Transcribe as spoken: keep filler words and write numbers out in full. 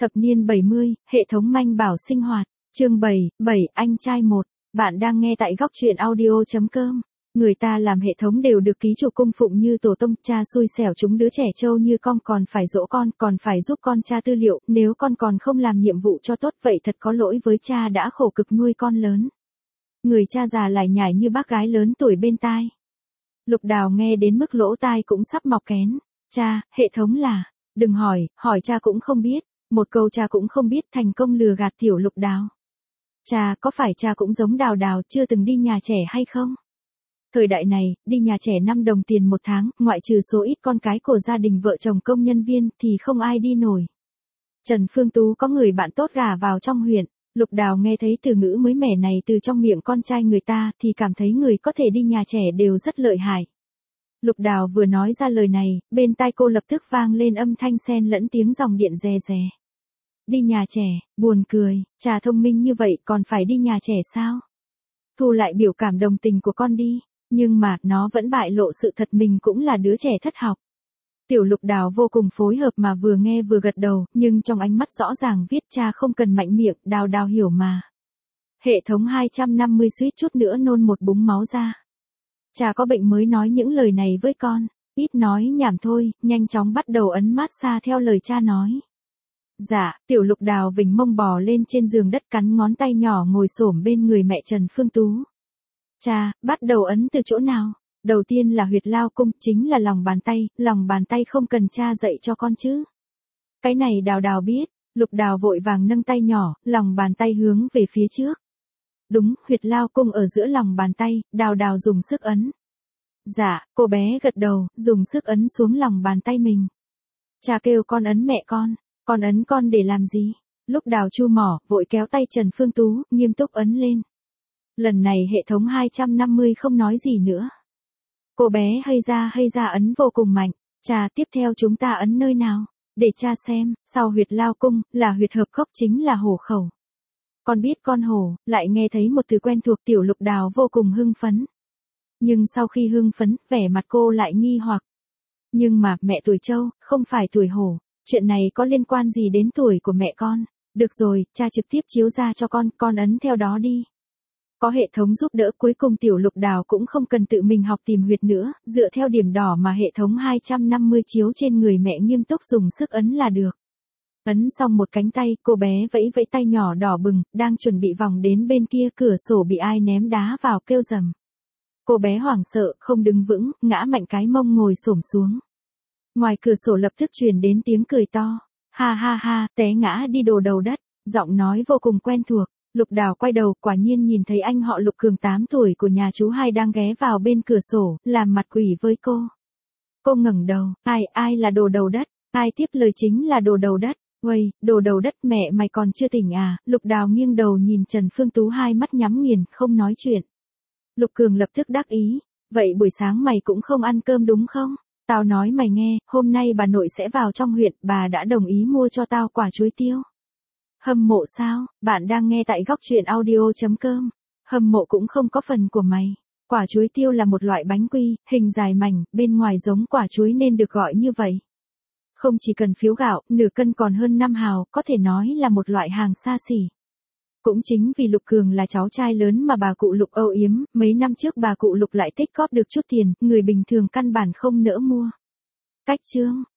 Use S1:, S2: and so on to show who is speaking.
S1: Thập niên bảy mươi, hệ thống manh bảo sinh hoạt, chương bảy, bảy, anh trai một. Bạn đang nghe tại góc truyện audio.com. Người ta làm hệ thống đều được ký chủ cung phụng như tổ tông, cha xui xẻo chúng đứa trẻ trâu như con còn phải dỗ con, còn phải giúp con tra tư liệu, nếu con còn không làm nhiệm vụ cho tốt vậy thật có lỗi với cha đã khổ cực nuôi con lớn. Người cha già lải nhải như bác gái lớn tuổi bên tai. Lục Đào nghe đến mức lỗ tai cũng sắp mọc kén. Cha, hệ thống là, đừng hỏi, hỏi cha cũng không biết. Một câu cha cũng không biết thành công lừa gạt tiểu Lục Đào. Cha, có phải cha cũng giống Đào Đào chưa từng đi nhà trẻ hay không? Thời đại này, đi nhà trẻ năm đồng tiền một tháng, ngoại trừ số ít con cái của gia đình vợ chồng công nhân viên thì không ai đi nổi. Trần Phương Tú có người bạn tốt gả vào trong huyện. Lục Đào nghe thấy từ ngữ mới mẻ này từ trong miệng con trai người ta thì cảm thấy người có thể đi nhà trẻ đều rất lợi hại. Lục Đào vừa nói ra lời này, bên tai cô lập tức vang lên âm thanh xen lẫn tiếng dòng điện rè rè. Đi nhà trẻ, buồn cười, cha thông minh như vậy còn phải đi nhà trẻ sao? Thu lại biểu cảm đồng tình của con đi, nhưng mà nó vẫn bại lộ sự thật mình cũng là đứa trẻ thất học. Tiểu Lục Đào vô cùng phối hợp mà vừa nghe vừa gật đầu, nhưng trong ánh mắt rõ ràng viết cha không cần mạnh miệng, Đào Đào hiểu mà. Hệ thống hai trăm năm mươi suýt chút nữa nôn một búng máu ra. Cha có bệnh mới nói những lời này với con, ít nói nhảm thôi, nhanh chóng bắt đầu ấn massage theo lời cha nói. Dạ, tiểu Lục Đào vỉnh mông bò lên trên giường đất cắn ngón tay nhỏ ngồi xổm bên người mẹ Trần Phương Tú. Cha, bắt đầu ấn từ chỗ nào? Đầu tiên là huyệt lao cung, chính là lòng bàn tay, lòng bàn tay không cần cha dạy cho con chứ. Cái này Đào Đào biết, Lục Đào vội vàng nâng tay nhỏ, lòng bàn tay hướng về phía trước. Đúng, huyệt lao cung ở giữa lòng bàn tay, Đào Đào dùng sức ấn. Dạ, cô bé gật đầu, dùng sức ấn xuống lòng bàn tay mình. Cha kêu con ấn mẹ con, con ấn con để làm gì? Lúc Đào chu mỏ, vội kéo tay Trần Phương Tú, nghiêm túc ấn lên. Lần này hệ thống hai trăm năm mươi không nói gì nữa. Cô bé hay ra hay ra ấn vô cùng mạnh. Cha, tiếp theo chúng ta ấn nơi nào? Để cha xem, sau huyệt lao cung, là huyệt hợp khốc chính là hổ khẩu. Con biết con hổ, lại nghe thấy một từ quen thuộc tiểu Lục Đào vô cùng hưng phấn. Nhưng sau khi hưng phấn, vẻ mặt cô lại nghi hoặc. Nhưng mà, mẹ tuổi trâu, không phải tuổi hổ. Chuyện này có liên quan gì đến tuổi của mẹ con? Được rồi, cha trực tiếp chiếu ra cho con, con ấn theo đó đi. Có hệ thống giúp đỡ cuối cùng tiểu Lục Đào cũng không cần tự mình học tìm huyệt nữa, dựa theo điểm đỏ mà hệ thống hai trăm năm mươi chiếu trên người mẹ nghiêm túc dùng sức ấn là được. Ấn xong một cánh tay, cô bé vẫy vẫy tay nhỏ đỏ bừng, đang chuẩn bị vòng đến bên kia cửa sổ bị ai ném đá vào kêu rầm. Cô bé hoảng sợ, không đứng vững, ngã mạnh cái mông ngồi xổm xuống. Ngoài cửa sổ lập tức truyền đến tiếng cười to. Ha ha ha, té ngã đi đồ đầu đất, giọng nói vô cùng quen thuộc. Lục Đào quay đầu, quả nhiên nhìn thấy anh họ Lục Cường tám tuổi của nhà chú hai đang ghé vào bên cửa sổ, làm mặt quỷ với cô. Cô ngẩng đầu, ai, ai là đồ đầu đất, ai tiếp lời chính là đồ đầu đất, uầy, đồ đầu đất mẹ mày còn chưa tỉnh à, Lục Đào nghiêng đầu nhìn Trần Phương Tú hai mắt nhắm nghiền, không nói chuyện. Lục Cường lập tức đắc ý, vậy buổi sáng mày cũng không ăn cơm đúng không? Tao nói mày nghe, hôm nay bà nội sẽ vào trong huyện, bà đã đồng ý mua cho tao quả chuối tiêu. Hâm mộ sao? Bạn đang nghe tại góc truyện audio.com. Hâm mộ cũng không có phần của mày. Quả chuối tiêu là một loại bánh quy, hình dài mảnh, bên ngoài giống quả chuối nên được gọi như vậy. Không chỉ cần phiếu gạo, nửa cân còn hơn năm hào, có thể nói là một loại hàng xa xỉ. Cũng chính vì Lục Cường là cháu trai lớn mà bà cụ Lục âu yếm, mấy năm trước bà cụ Lục lại tích góp được chút tiền, người bình thường căn bản không nỡ mua. Cách chương,